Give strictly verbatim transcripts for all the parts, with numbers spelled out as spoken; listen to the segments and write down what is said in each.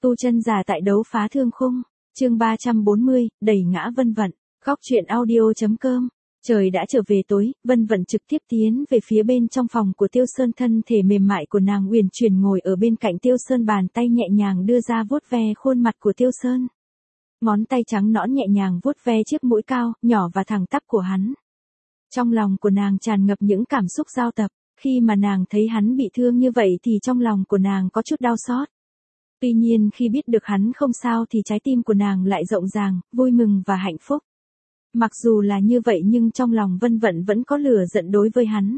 Tu chân giả tại đấu phá thương khung, chương ba trăm bốn mươi, đẩy ngã Vân Vận, góc truyện audio.com. Trời đã trở về tối, Vân Vận trực tiếp tiến về phía bên trong phòng của Tiêu Sơn, thân thể mềm mại của nàng uyển chuyển ngồi ở bên cạnh Tiêu Sơn, bàn tay nhẹ nhàng đưa ra vuốt ve khuôn mặt của Tiêu Sơn. Ngón tay trắng nõn nhẹ nhàng vuốt ve chiếc mũi cao, nhỏ và thẳng tắp của hắn. Trong lòng của nàng tràn ngập những cảm xúc giao tập, khi mà nàng thấy hắn bị thương như vậy thì trong lòng của nàng có chút đau xót. Tuy nhiên khi biết được hắn không sao thì trái tim của nàng lại rộng ràng, vui mừng và hạnh phúc. Mặc dù là như vậy nhưng trong lòng Vân Vận vẫn có lửa giận đối với hắn.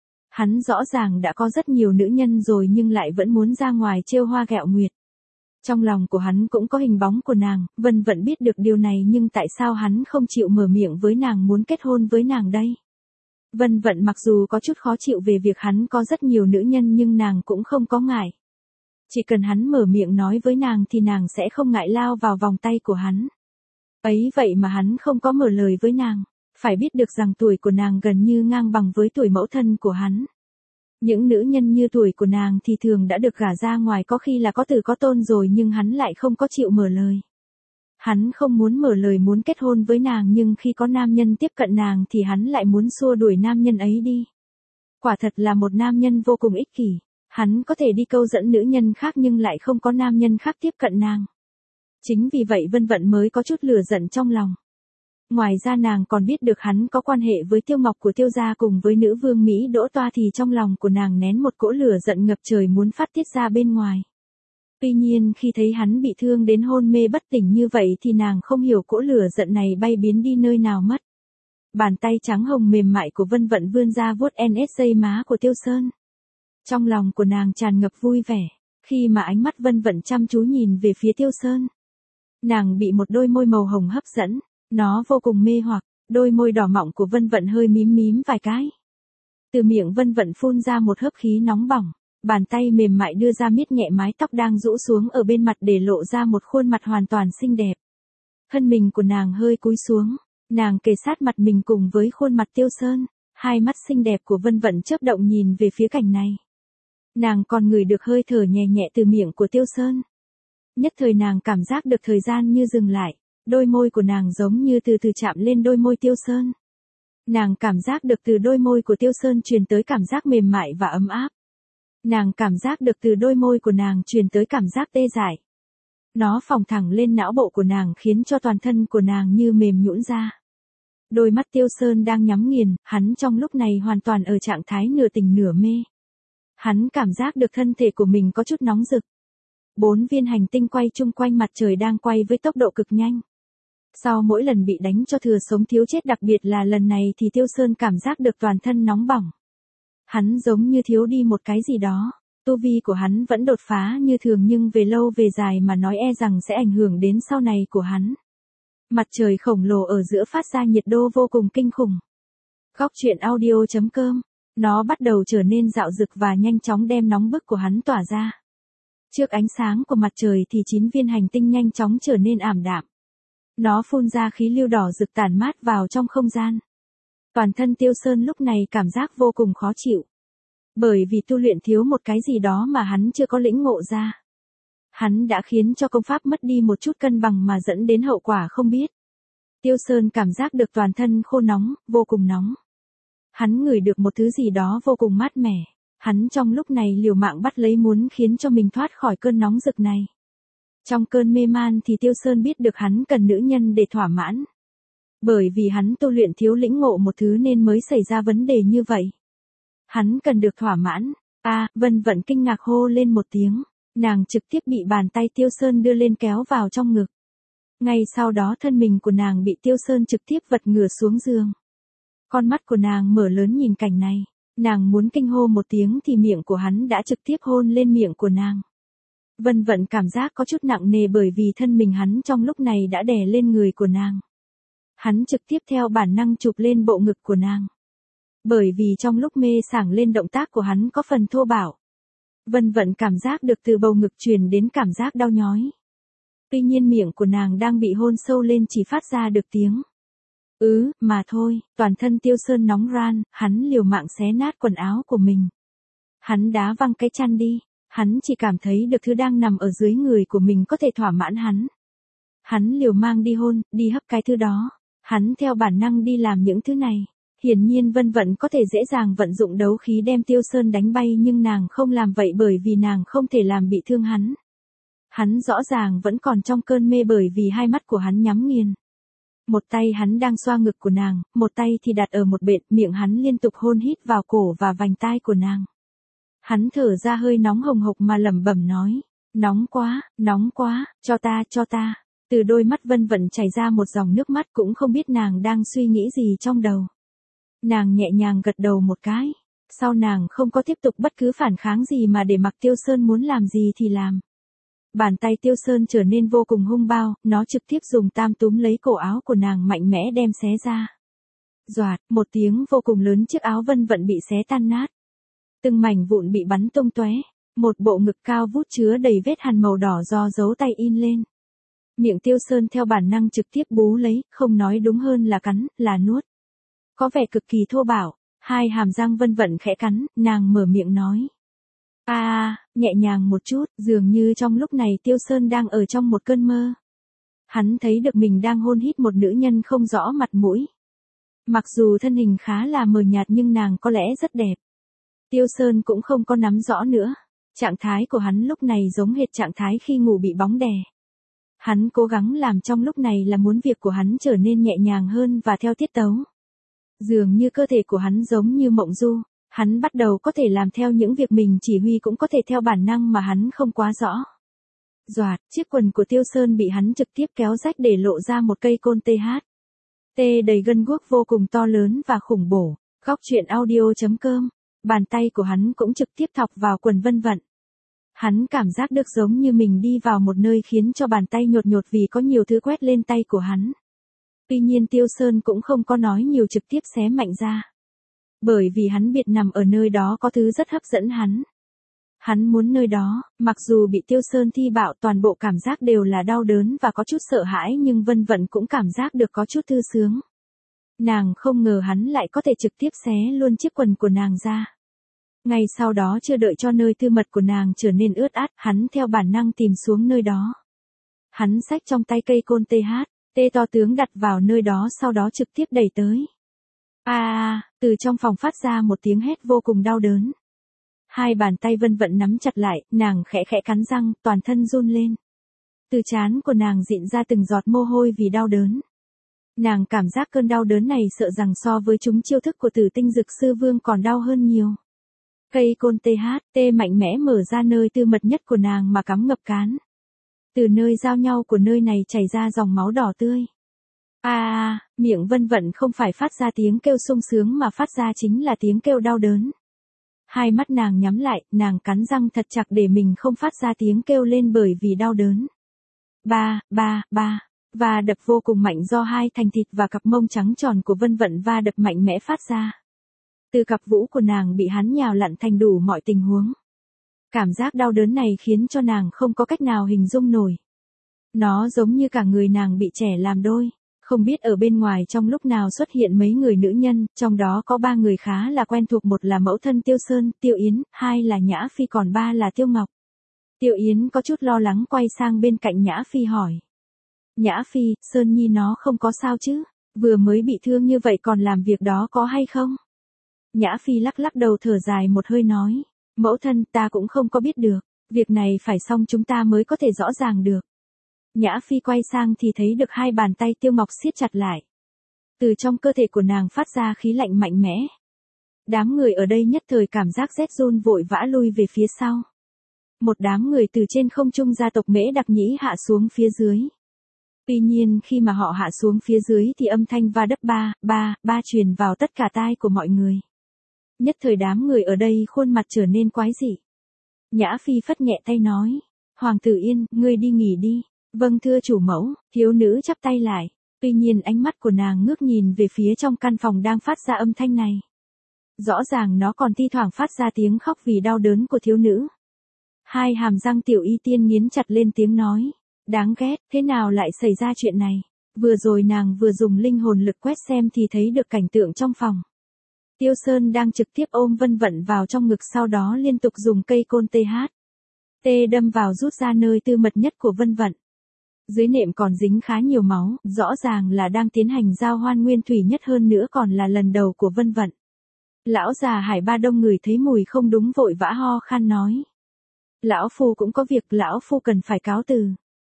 Hắn rõ ràng đã có rất nhiều nữ nhân rồi nhưng lại vẫn muốn ra ngoài trêu hoa ghẹo nguyệt. Trong lòng của hắn cũng có hình bóng của nàng, Vân Vận biết được điều này nhưng tại sao hắn không chịu mở miệng với nàng muốn kết hôn với nàng đây? Vân Vận mặc dù có chút khó chịu về việc hắn có rất nhiều nữ nhân nhưng nàng cũng không có ngại. Chỉ cần hắn mở miệng nói với nàng thì nàng sẽ không ngại lao vào vòng tay của hắn. Ấy vậy mà hắn không có mở lời với nàng, phải biết được rằng tuổi của nàng gần như ngang bằng với tuổi mẫu thân của hắn. Những nữ nhân như tuổi của nàng thì thường đã được gả ra ngoài, có khi là có từ có tôn rồi nhưng hắn lại không có chịu mở lời. Hắn không muốn mở lời muốn kết hôn với nàng nhưng khi có nam nhân tiếp cận nàng thì hắn lại muốn xua đuổi nam nhân ấy đi. Quả thật là một nam nhân vô cùng ích kỷ. Hắn có thể đi câu dẫn nữ nhân khác nhưng lại không có nam nhân khác tiếp cận nàng. Chính vì vậy Vân Vận mới có chút lửa giận trong lòng. Ngoài ra nàng còn biết được hắn có quan hệ với Tiêu Ngọc của Tiêu gia cùng với nữ vương Mỹ Đỗ Toa thì trong lòng của nàng nén một cỗ lửa giận ngập trời muốn phát tiết ra bên ngoài. Tuy nhiên khi thấy hắn bị thương đến hôn mê bất tỉnh như vậy thì nàng không hiểu cỗ lửa giận này bay biến đi nơi nào mất. Bàn tay trắng hồng mềm mại của Vân Vận vươn ra vuốt en ét dây má của Tiêu Sơn. Trong lòng của nàng tràn ngập vui vẻ, khi mà ánh mắt Vân Vận chăm chú nhìn về phía Tiêu Sơn. Nàng bị một đôi môi màu hồng hấp dẫn, nó vô cùng mê hoặc, đôi môi đỏ mọng của Vân Vận hơi mím mím vài cái. Từ miệng Vân Vận phun ra một hớp khí nóng bỏng, bàn tay mềm mại đưa ra miết nhẹ mái tóc đang rũ xuống ở bên mặt để lộ ra một khuôn mặt hoàn toàn xinh đẹp. Thân mình của nàng hơi cúi xuống, nàng kề sát mặt mình cùng với khuôn mặt Tiêu Sơn, hai mắt xinh đẹp của Vân Vận chớp động nhìn về phía cảnh này. Nàng còn ngửi được hơi thở nhẹ nhẹ từ miệng của Tiêu Sơn. Nhất thời nàng cảm giác được thời gian như dừng lại, đôi môi của nàng giống như từ từ chạm lên đôi môi Tiêu Sơn. Nàng cảm giác được từ đôi môi của Tiêu Sơn truyền tới cảm giác mềm mại và ấm áp. Nàng cảm giác được từ đôi môi của nàng truyền tới cảm giác tê dại. Nó phóng thẳng lên não bộ của nàng khiến cho toàn thân của nàng như mềm nhũn ra. Đôi mắt Tiêu Sơn đang nhắm nghiền, hắn trong lúc này hoàn toàn ở trạng thái nửa tỉnh nửa mê. Hắn cảm giác được thân thể của mình có chút nóng rực. Bốn viên hành tinh quay chung quanh mặt trời đang quay với tốc độ cực nhanh. Sau mỗi lần bị đánh cho thừa sống thiếu chết, đặc biệt là lần này thì Tiêu Sơn cảm giác được toàn thân nóng bỏng. Hắn giống như thiếu đi một cái gì đó. Tu vi của hắn vẫn đột phá như thường nhưng về lâu về dài mà nói e rằng sẽ ảnh hưởng đến sau này của hắn. Mặt trời khổng lồ ở giữa phát ra nhiệt độ vô cùng kinh khủng. Góc truyện audio.com. Nó bắt đầu trở nên rạo rực và nhanh chóng đem nóng bức của hắn tỏa ra. Trước ánh sáng của mặt trời thì chín viên hành tinh nhanh chóng trở nên ảm đạm. Nó phun ra khí lưu đỏ rực tản mát vào trong không gian. Toàn thân Tiêu Sơn lúc này cảm giác vô cùng khó chịu. Bởi vì tu luyện thiếu một cái gì đó mà hắn chưa có lĩnh ngộ ra. Hắn đã khiến cho công pháp mất đi một chút cân bằng mà dẫn đến hậu quả không biết. Tiêu Sơn cảm giác được toàn thân khô nóng, vô cùng nóng. Hắn ngửi được một thứ gì đó vô cùng mát mẻ. Hắn trong lúc này liều mạng bắt lấy muốn khiến cho mình thoát khỏi cơn nóng rực này. Trong cơn mê man thì Tiêu Sơn biết được hắn cần nữ nhân để thỏa mãn. Bởi vì hắn tu luyện thiếu lĩnh ngộ một thứ nên mới xảy ra vấn đề như vậy. Hắn cần được thỏa mãn. A, à, Vân Vận kinh ngạc hô lên một tiếng. Nàng trực tiếp bị bàn tay Tiêu Sơn đưa lên kéo vào trong ngực. Ngay sau đó thân mình của nàng bị Tiêu Sơn trực tiếp vật ngửa xuống giường. Con mắt của nàng mở lớn nhìn cảnh này. Nàng muốn kinh hô một tiếng thì miệng của hắn đã trực tiếp hôn lên miệng của nàng. Vân Vận cảm giác có chút nặng nề bởi vì thân mình hắn trong lúc này đã đè lên người của nàng. Hắn trực tiếp theo bản năng chụp lên bộ ngực của nàng. Bởi vì trong lúc mê sảng lên động tác của hắn có phần thô bạo. Vân Vận cảm giác được từ bầu ngực truyền đến cảm giác đau nhói. Tuy nhiên miệng của nàng đang bị hôn sâu lên chỉ phát ra được tiếng Ừ, mà thôi, toàn thân Tiêu Sơn nóng ran, hắn liều mạng xé nát quần áo của mình. Hắn đá văng cái chăn đi, Hắn chỉ cảm thấy được thứ đang nằm ở dưới người của mình có thể thỏa mãn hắn. Hắn liều mang đi hôn, đi hấp cái thứ đó. Hắn theo bản năng đi làm những thứ này. Hiển nhiên Vân Vận có thể dễ dàng vận dụng đấu khí đem Tiêu Sơn đánh bay nhưng nàng không làm vậy bởi vì nàng không thể làm bị thương hắn. Hắn rõ ràng vẫn còn trong cơn mê bởi vì hai mắt của hắn nhắm nghiền. Một tay hắn đang xoa ngực của nàng, một tay thì đặt ở một bên, miệng hắn liên tục hôn hít vào cổ và vành tai của nàng. Hắn thở ra hơi nóng hồng hộc mà lẩm bẩm nói, nóng quá, nóng quá, cho ta, cho ta. Từ đôi mắt Vân Vận chảy ra một dòng nước mắt cũng không biết nàng đang suy nghĩ gì trong đầu. Nàng nhẹ nhàng gật đầu một cái, sau nàng không có tiếp tục bất cứ phản kháng gì mà để mặc Tiêu Sơn muốn làm gì thì làm. Bàn tay Tiêu Sơn trở nên vô cùng hung bao, nó trực tiếp dùng tam túm lấy cổ áo của nàng mạnh mẽ đem xé ra. Doạt, một tiếng vô cùng lớn chiếc áo Vân Vận bị xé tan nát. Từng mảnh vụn bị bắn tung tóe, một bộ ngực cao vút chứa đầy vết hằn màu đỏ do dấu tay in lên. Miệng Tiêu Sơn theo bản năng trực tiếp bú lấy, không nói đúng hơn là cắn, là nuốt. Có vẻ cực kỳ thô bạo, hai hàm răng Vân Vận khẽ cắn, nàng mở miệng nói. A à, nhẹ nhàng một chút, dường như trong lúc này Tiêu Sơn đang ở trong một cơn mơ. Hắn thấy được mình đang hôn hít một nữ nhân không rõ mặt mũi. Mặc dù thân hình khá là mờ nhạt nhưng nàng có lẽ rất đẹp. Tiêu Sơn cũng không có nắm rõ nữa. Trạng thái của hắn lúc này giống hệt trạng thái khi ngủ bị bóng đè. Hắn cố gắng làm trong lúc này là muốn việc của hắn trở nên nhẹ nhàng hơn và theo tiết tấu. Dường như cơ thể của hắn giống như mộng du, hắn bắt đầu có thể làm theo những việc mình chỉ huy cũng có thể theo bản năng mà hắn không quá rõ. Doạt, chiếc quần của Tiêu Sơn bị hắn trực tiếp kéo rách để lộ ra một cây côn tê hát. Tê đầy gân guốc vô cùng to lớn và khủng bổ. Góc truyện audio chấm com. Bàn tay của hắn cũng trực tiếp thọc vào quần Vân Vận. Hắn cảm giác được giống như mình đi vào một nơi khiến cho bàn tay nhột nhột vì có nhiều thứ quét lên tay của hắn. Tuy nhiên Tiêu Sơn cũng không có nói nhiều trực tiếp xé mạnh ra. Bởi vì hắn biết nằm ở nơi đó có thứ rất hấp dẫn hắn. Hắn muốn nơi đó, mặc dù bị Tiêu Sơn thi bạo toàn bộ cảm giác đều là đau đớn và có chút sợ hãi nhưng Vân Vận cũng cảm giác được có chút thư sướng. Nàng không ngờ hắn lại có thể trực tiếp xé luôn chiếc quần của nàng ra. Ngay sau đó chưa đợi cho nơi tư mật của nàng trở nên ướt át, hắn theo bản năng tìm xuống nơi đó. Hắn xách trong tay cây côn tê hát, tê to tướng đặt vào nơi đó sau đó trực tiếp đẩy tới. A à, từ trong phòng phát ra một tiếng hét vô cùng đau đớn. Hai bàn tay Vân Vận nắm chặt lại, nàng khẽ khẽ cắn răng, toàn thân run lên. Từ trán của nàng rịn ra từng giọt mồ hôi vì đau đớn. Nàng cảm giác cơn đau đớn này sợ rằng so với chúng chiêu thức của Tử Tinh Dực Sư Vương còn đau hơn nhiều. Cây côn tê hát, tê mạnh mẽ mở ra nơi tư mật nhất của nàng mà cắm ngập cán. Từ nơi giao nhau của nơi này chảy ra dòng máu đỏ tươi. A à, miệng Vân Vận không phải phát ra tiếng kêu sung sướng mà phát ra chính là tiếng kêu đau đớn. Hai mắt nàng nhắm lại, nàng cắn răng thật chặt để mình không phát ra tiếng kêu lên bởi vì đau đớn. Ba, ba, ba, và đập vô cùng mạnh do hai thành thịt và cặp mông trắng tròn của Vân Vận va đập mạnh mẽ phát ra. Từ cặp vũ của nàng bị hắn nhào lặn thành đủ mọi tình huống. Cảm giác đau đớn này khiến cho nàng không có cách nào hình dung nổi. Nó giống như cả người nàng bị trẻ làm đôi. Không biết ở bên ngoài trong lúc nào xuất hiện mấy người nữ nhân, trong đó có ba người khá là quen thuộc, một là mẫu thân Tiêu Sơn, Tiêu Yến, hai là Nhã Phi còn ba là Tiêu Ngọc. Tiêu Yến có chút lo lắng quay sang bên cạnh Nhã Phi hỏi. Nhã Phi, Sơn Nhi nó không có sao chứ? Vừa mới bị thương như vậy còn làm việc đó có hay không? Nhã Phi lắc lắc đầu thở dài một hơi nói. Mẫu thân ta cũng không có biết được. Việc này phải xong chúng ta mới có thể rõ ràng được. Nhã Phi quay sang thì thấy được hai bàn tay Tiêu Ngọc siết chặt lại. Từ trong cơ thể của nàng phát ra khí lạnh mạnh mẽ. Đám người ở đây nhất thời cảm giác rét run vội vã lui về phía sau. Một đám người từ trên không trung gia tộc Mễ Đặc Nhĩ hạ xuống phía dưới. Tuy nhiên khi mà họ hạ xuống phía dưới thì âm thanh va đập ba, ba, ba truyền vào tất cả tai của mọi người. Nhất thời đám người ở đây khuôn mặt trở nên quái dị. Nhã Phi phất nhẹ tay nói. Hoàng tử Yên, ngươi đi nghỉ đi. Vâng thưa chủ mẫu, thiếu nữ chắp tay lại. Tuy nhiên ánh mắt của nàng ngước nhìn về phía trong căn phòng đang phát ra âm thanh này. Rõ ràng nó còn thi thoảng phát ra tiếng khóc vì đau đớn của thiếu nữ. Hai hàm răng Tiểu Y Tiên nghiến chặt lên tiếng nói. Đáng ghét, thế nào lại xảy ra chuyện này? Vừa rồi nàng vừa dùng linh hồn lực quét xem thì thấy được cảnh tượng trong phòng. Tiêu Sơn đang trực tiếp ôm Vân Vận vào trong ngực sau đó liên tục dùng cây côn tê hát. Tê đâm vào rút ra nơi tư mật nhất của Vân Vận. Dưới nệm còn dính khá nhiều máu, rõ ràng là đang tiến hành giao hoan nguyên thủy nhất, hơn nữa còn là lần đầu của Vân Vận. Lão già Hải Ba Đông ngửi thấy mùi không đúng vội vã ho khan nói. Lão phu cũng có việc, lão phu cần phải cáo từ.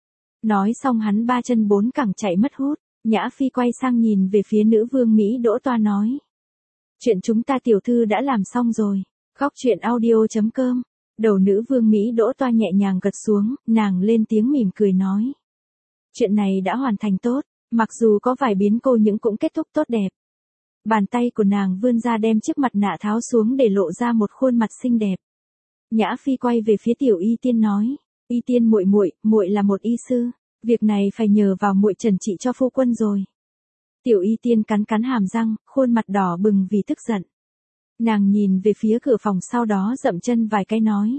Nói xong hắn ba chân bốn cẳng chạy mất hút. Nhã Phi quay sang nhìn về phía nữ vương Mỹ Đỗ Toa nói. Chuyện chúng ta tiểu thư đã làm xong rồi. Khóc chuyện audio chấm com. Đầu nữ vương Mỹ Đỗ Toa nhẹ nhàng gật xuống, nàng lên tiếng mỉm cười nói. Chuyện này đã hoàn thành tốt, mặc dù có vài biến cố nhưng cũng kết thúc tốt đẹp. Bàn tay của nàng vươn ra đem chiếc mặt nạ tháo xuống để lộ ra một khuôn mặt xinh đẹp. Nhã Phi quay về phía Tiểu Y Tiên nói, Y Tiên muội muội, muội là một y sư, việc này phải nhờ vào muội trần trị cho phu quân rồi. Tiểu Y Tiên cắn cắn hàm răng, khuôn mặt đỏ bừng vì tức giận. Nàng nhìn về phía cửa phòng, sau đó dậm chân vài cái nói.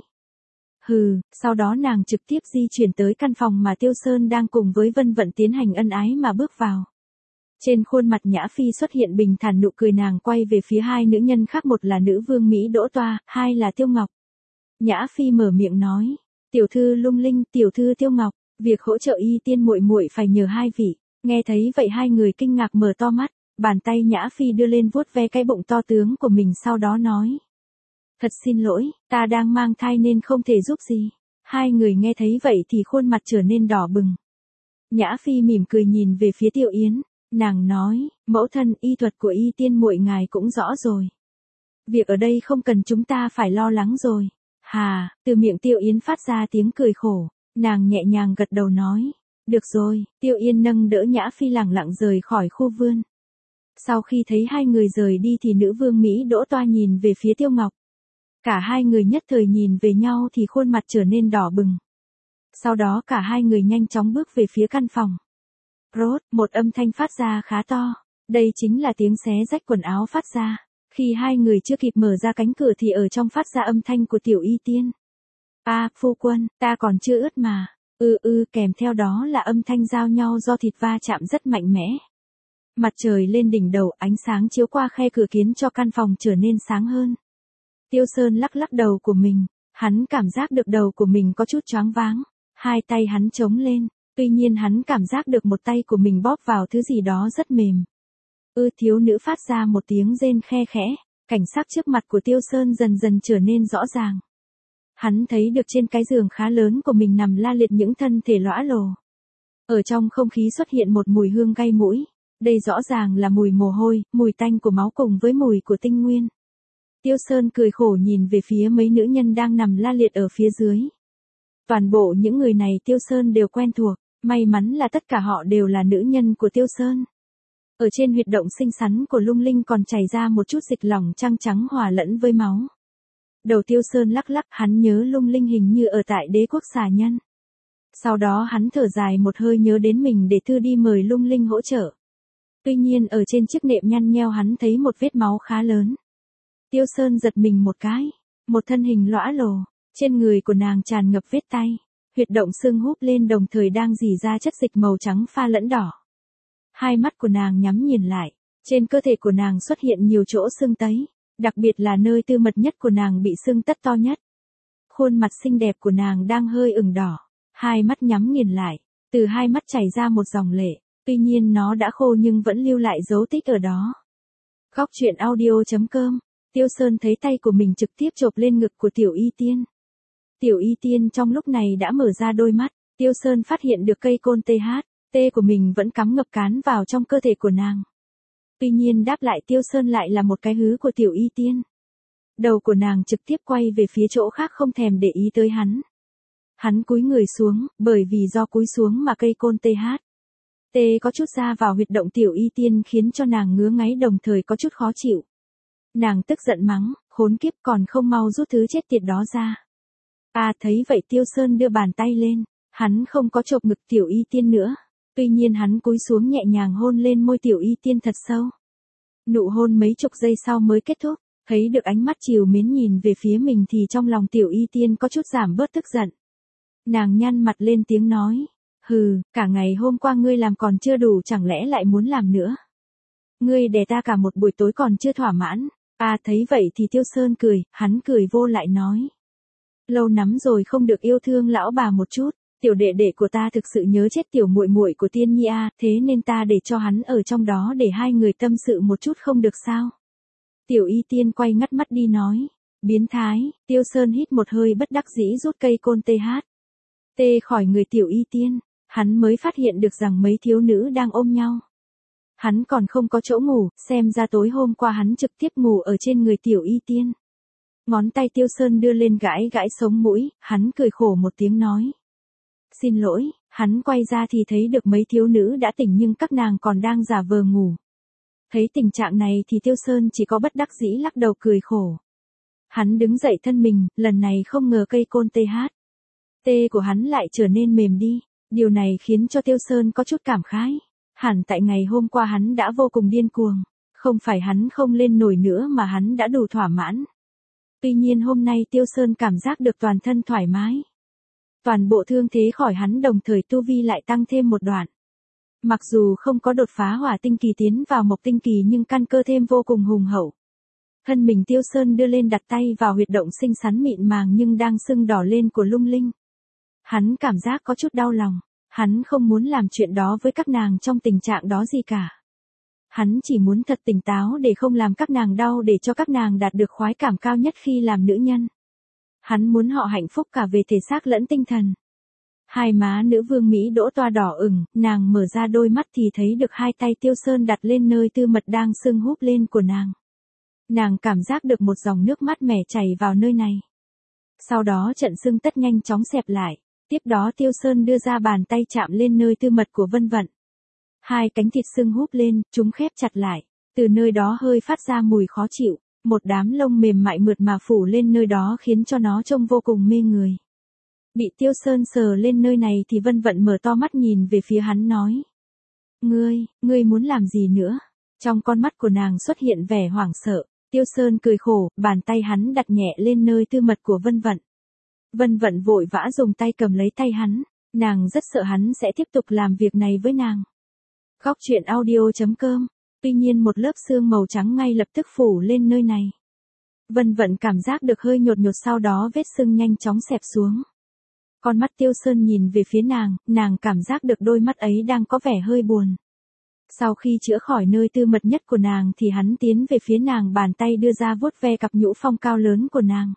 Hừ, sau đó nàng trực tiếp di chuyển tới căn phòng mà Tiêu Sơn đang cùng với Vân Vận tiến hành ân ái mà bước vào. Trên khuôn mặt Nhã Phi xuất hiện bình thản nụ cười, nàng quay về phía hai nữ nhân khác, một là nữ vương Mỹ Đỗ Toa, hai là Tiêu Ngọc. Nhã Phi mở miệng nói, tiểu thư Lung Linh, tiểu thư Tiêu Ngọc, việc hỗ trợ Y Tiên muội muội phải nhờ hai vị. Nghe thấy vậy hai người kinh ngạc mở to mắt, bàn tay Nhã Phi đưa lên vuốt ve cái bụng to tướng của mình, sau đó nói. Thật xin lỗi, ta đang mang thai nên không thể giúp gì. Hai người nghe thấy vậy thì khuôn mặt trở nên đỏ bừng. Nhã Phi mỉm cười nhìn về phía Tiêu Yến, nàng nói, mẫu thân, y thuật của Y Tiên muội ngài cũng rõ rồi. Việc ở đây không cần chúng ta phải lo lắng rồi. Hà, từ miệng Tiêu Yến phát ra tiếng cười khổ, nàng nhẹ nhàng gật đầu nói, được rồi. Tiêu Yên nâng đỡ Nhã Phi lẳng lặng rời khỏi khu vườn. Sau khi thấy hai người rời đi thì nữ vương Mỹ Đỗ Toa nhìn về phía Tiêu Ngọc. Cả hai người nhất thời nhìn về nhau thì khuôn mặt trở nên đỏ bừng. Sau đó cả hai người nhanh chóng bước về phía căn phòng. Rốt, một âm thanh phát ra khá to. Đây chính là tiếng xé rách quần áo phát ra. Khi hai người chưa kịp mở ra cánh cửa thì ở trong phát ra âm thanh của Tiểu Y Tiên. A, à, phu quân, ta còn chưa ướt mà. Ừ ừ, kèm theo đó là âm thanh giao nhau do thịt va chạm rất mạnh mẽ. Mặt trời lên đỉnh đầu, ánh sáng chiếu qua khe cửa khiến cho căn phòng trở nên sáng hơn. Tiêu Sơn lắc lắc đầu của mình, hắn cảm giác được đầu của mình có chút choáng váng, hai tay hắn chống lên, tuy nhiên hắn cảm giác được một tay của mình bóp vào thứ gì đó rất mềm. Ư thiếu nữ phát ra một tiếng rên khe khẽ, cảnh sắc trước mặt của Tiêu Sơn dần dần trở nên rõ ràng. Hắn thấy được trên cái giường khá lớn của mình nằm la liệt những thân thể lõa lồ. Ở trong không khí xuất hiện một mùi hương gây mũi, đây rõ ràng là mùi mồ hôi, mùi tanh của máu cùng với mùi của tinh nguyên. Tiêu Sơn cười khổ nhìn về phía mấy nữ nhân đang nằm la liệt ở phía dưới. Toàn bộ những người này Tiêu Sơn đều quen thuộc, may mắn là tất cả họ đều là nữ nhân của Tiêu Sơn. Ở trên huyệt động xinh xắn của Lung Linh còn chảy ra một chút dịch lỏng trắng trắng hòa lẫn với máu. Đầu Tiêu Sơn lắc lắc, hắn nhớ Lung Linh hình như ở tại Đế Quốc Xà Nhân. Sau đó hắn thở dài một hơi nhớ đến mình để thư đi mời Lung Linh hỗ trợ. Tuy nhiên ở trên chiếc nệm nhăn nheo hắn thấy một vết máu khá lớn. Tiêu Sơn giật mình một cái, một thân hình lõa lồ, trên người của nàng tràn ngập vết tay, huyệt động xương húp lên đồng thời đang rỉ ra chất dịch màu trắng pha lẫn đỏ. Hai mắt của nàng nhắm nghiền lại, trên cơ thể của nàng xuất hiện nhiều chỗ sưng tấy, đặc biệt là nơi tư mật nhất của nàng bị sưng tất to nhất. Khuôn mặt xinh đẹp của nàng đang hơi ửng đỏ, hai mắt nhắm nghiền lại, từ hai mắt chảy ra một dòng lệ, tuy nhiên nó đã khô nhưng vẫn lưu lại dấu tích ở đó. Khóc chuyện audio chấm com. Tiêu Sơn thấy tay của mình trực tiếp chộp lên ngực của Tiểu Y Tiên. Tiểu Y Tiên trong lúc này đã mở ra đôi mắt, Tiêu Sơn phát hiện được cây côn tê hát, tê của mình vẫn cắm ngập cán vào trong cơ thể của nàng. Tuy nhiên đáp lại Tiêu Sơn lại là một cái hứ của Tiểu Y Tiên. Đầu của nàng trực tiếp quay về phía chỗ khác không thèm để ý tới hắn. Hắn cúi người xuống, bởi vì do cúi xuống mà cây côn tê hát. Tê có chút ra vào huyệt động Tiểu Y Tiên khiến cho nàng ngứa ngáy đồng thời có chút khó chịu. Nàng tức giận mắng, khốn kiếp còn không mau rút thứ chết tiệt đó ra. À thấy vậy Tiêu Sơn đưa bàn tay lên, hắn không có chộp ngực Tiểu Y Tiên nữa. Tuy nhiên hắn cúi xuống nhẹ nhàng hôn lên môi Tiểu Y Tiên thật sâu. Nụ hôn mấy chục giây sau mới kết thúc, thấy được ánh mắt trìu mến nhìn về phía mình thì trong lòng Tiểu Y Tiên có chút giảm bớt tức giận. Nàng nhăn mặt lên tiếng nói, hừ, cả ngày hôm qua ngươi làm còn chưa đủ chẳng lẽ lại muốn làm nữa. Ngươi đè ta cả một buổi tối còn chưa thỏa mãn. À thấy vậy thì Tiêu Sơn cười, hắn cười vô lại nói. Lâu lắm rồi không được yêu thương lão bà một chút, tiểu đệ đệ của ta thực sự nhớ chết tiểu muội muội của Tiên Nhi a, thế nên ta để cho hắn ở trong đó để hai người tâm sự một chút không được sao? Tiểu Y Tiên quay ngắt mắt đi nói, biến thái, Tiêu Sơn hít một hơi bất đắc dĩ rút cây côn tê hát. Tê khỏi người Tiểu Y Tiên, hắn mới phát hiện được rằng mấy thiếu nữ đang ôm nhau. Hắn còn không có chỗ ngủ, xem ra tối hôm qua hắn trực tiếp ngủ ở trên người Tiểu Y Tiên. Ngón tay Tiêu Sơn đưa lên gãi gãi sống mũi, hắn cười khổ một tiếng nói. Xin lỗi, hắn quay ra thì thấy được mấy thiếu nữ đã tỉnh nhưng các nàng còn đang giả vờ ngủ. Thấy tình trạng này thì Tiêu Sơn chỉ có bất đắc dĩ lắc đầu cười khổ. Hắn đứng dậy thân mình, lần này không ngờ cây côn tê hát. Tê của hắn lại trở nên mềm đi, điều này khiến cho Tiêu Sơn có chút cảm khái. Hẳn tại ngày hôm qua hắn đã vô cùng điên cuồng, không phải hắn không lên nổi nữa mà hắn đã đủ thỏa mãn. Tuy nhiên hôm nay Tiêu Sơn cảm giác được toàn thân thoải mái. Toàn bộ thương thế khỏi hắn đồng thời tu vi lại tăng thêm một đoạn. Mặc dù không có đột phá hỏa tinh kỳ tiến vào mộc tinh kỳ nhưng căn cơ thêm vô cùng hùng hậu. Thân mình Tiêu Sơn đưa lên đặt tay vào huyệt động xinh xắn mịn màng nhưng đang sưng đỏ lên của lung linh. Hắn cảm giác có chút đau lòng, hắn không muốn làm chuyện đó với các nàng trong tình trạng đó gì cả. Hắn chỉ muốn thật tỉnh táo để không làm các nàng đau để cho các nàng đạt được khoái cảm cao nhất khi làm nữ nhân. Hắn muốn họ hạnh phúc cả về thể xác lẫn tinh thần. Hai má nữ vương Mỹ đỗ toa đỏ ửng, nàng mở ra đôi mắt thì thấy được hai tay Tiêu Sơn đặt lên nơi tư mật đang sưng húp lên của nàng. Nàng cảm giác được một dòng nước mát mẻ chảy vào nơi này. Sau đó trận sưng tất nhanh chóng xẹp lại. Tiếp đó Tiêu Sơn đưa ra bàn tay chạm lên nơi tư mật của Vân Vận. Hai cánh thịt sưng húp lên, chúng khép chặt lại. Từ nơi đó hơi phát ra mùi khó chịu. Một đám lông mềm mại mượt mà phủ lên nơi đó khiến cho nó trông vô cùng mê người. Bị Tiêu Sơn sờ lên nơi này thì Vân Vận mở to mắt nhìn về phía hắn nói. Ngươi, ngươi muốn làm gì nữa? Trong con mắt của nàng xuất hiện vẻ hoảng sợ. Tiêu Sơn cười khổ, bàn tay hắn đặt nhẹ lên nơi tư mật của Vân Vận. Vân Vận vội vã dùng tay cầm lấy tay hắn. Nàng rất sợ hắn sẽ tiếp tục làm việc này với nàng. Góc truyện audio chấm com. Tuy nhiên một lớp sương màu trắng ngay lập tức phủ lên nơi này. Vân Vận cảm giác được hơi nhột nhột sau đó vết sưng nhanh chóng xẹp xuống. Con mắt Tiêu Sơn nhìn về phía nàng, nàng cảm giác được đôi mắt ấy đang có vẻ hơi buồn. Sau khi chữa khỏi nơi tư mật nhất của nàng thì hắn tiến về phía nàng bàn tay đưa ra vuốt ve cặp nhũ phong cao lớn của nàng.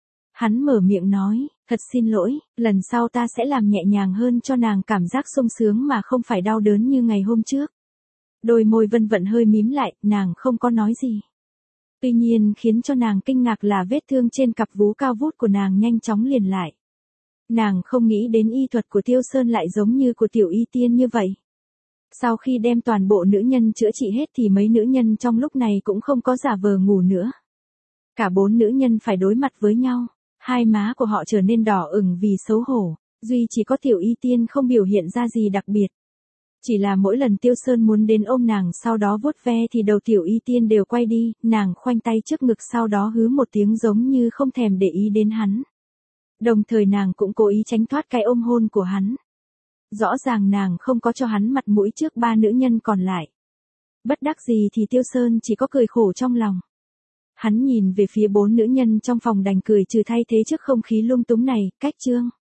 Hắn mở miệng nói, thật xin lỗi, lần sau ta sẽ làm nhẹ nhàng hơn cho nàng cảm giác sung sướng mà không phải đau đớn như ngày hôm trước. Đôi môi Vân Vận hơi mím lại, nàng không có nói gì. Tuy nhiên khiến cho nàng kinh ngạc là vết thương trên cặp vú cao vút của nàng nhanh chóng liền lại. Nàng không nghĩ đến y thuật của Tiêu Sơn lại giống như của Tiểu Y Tiên như vậy. Sau khi đem toàn bộ nữ nhân chữa trị hết thì mấy nữ nhân trong lúc này cũng không có giả vờ ngủ nữa. Cả bốn nữ nhân phải đối mặt với nhau, hai má của họ trở nên đỏ ửng vì xấu hổ, duy chỉ có Tiểu Y Tiên không biểu hiện ra gì đặc biệt. Chỉ là mỗi lần Tiêu Sơn muốn đến ôm nàng sau đó vuốt ve thì đầu Tiểu Y Tiên đều quay đi, nàng khoanh tay trước ngực sau đó hứ một tiếng giống như không thèm để ý đến hắn. Đồng thời nàng cũng cố ý tránh thoát cái ôm hôn của hắn. Rõ ràng nàng không có cho hắn mặt mũi trước ba nữ nhân còn lại. Bất đắc gì thì Tiêu Sơn chỉ có cười khổ trong lòng. Hắn nhìn về phía bốn nữ nhân trong phòng đành cười trừ thay thế trước không khí lung túng này, cách chương.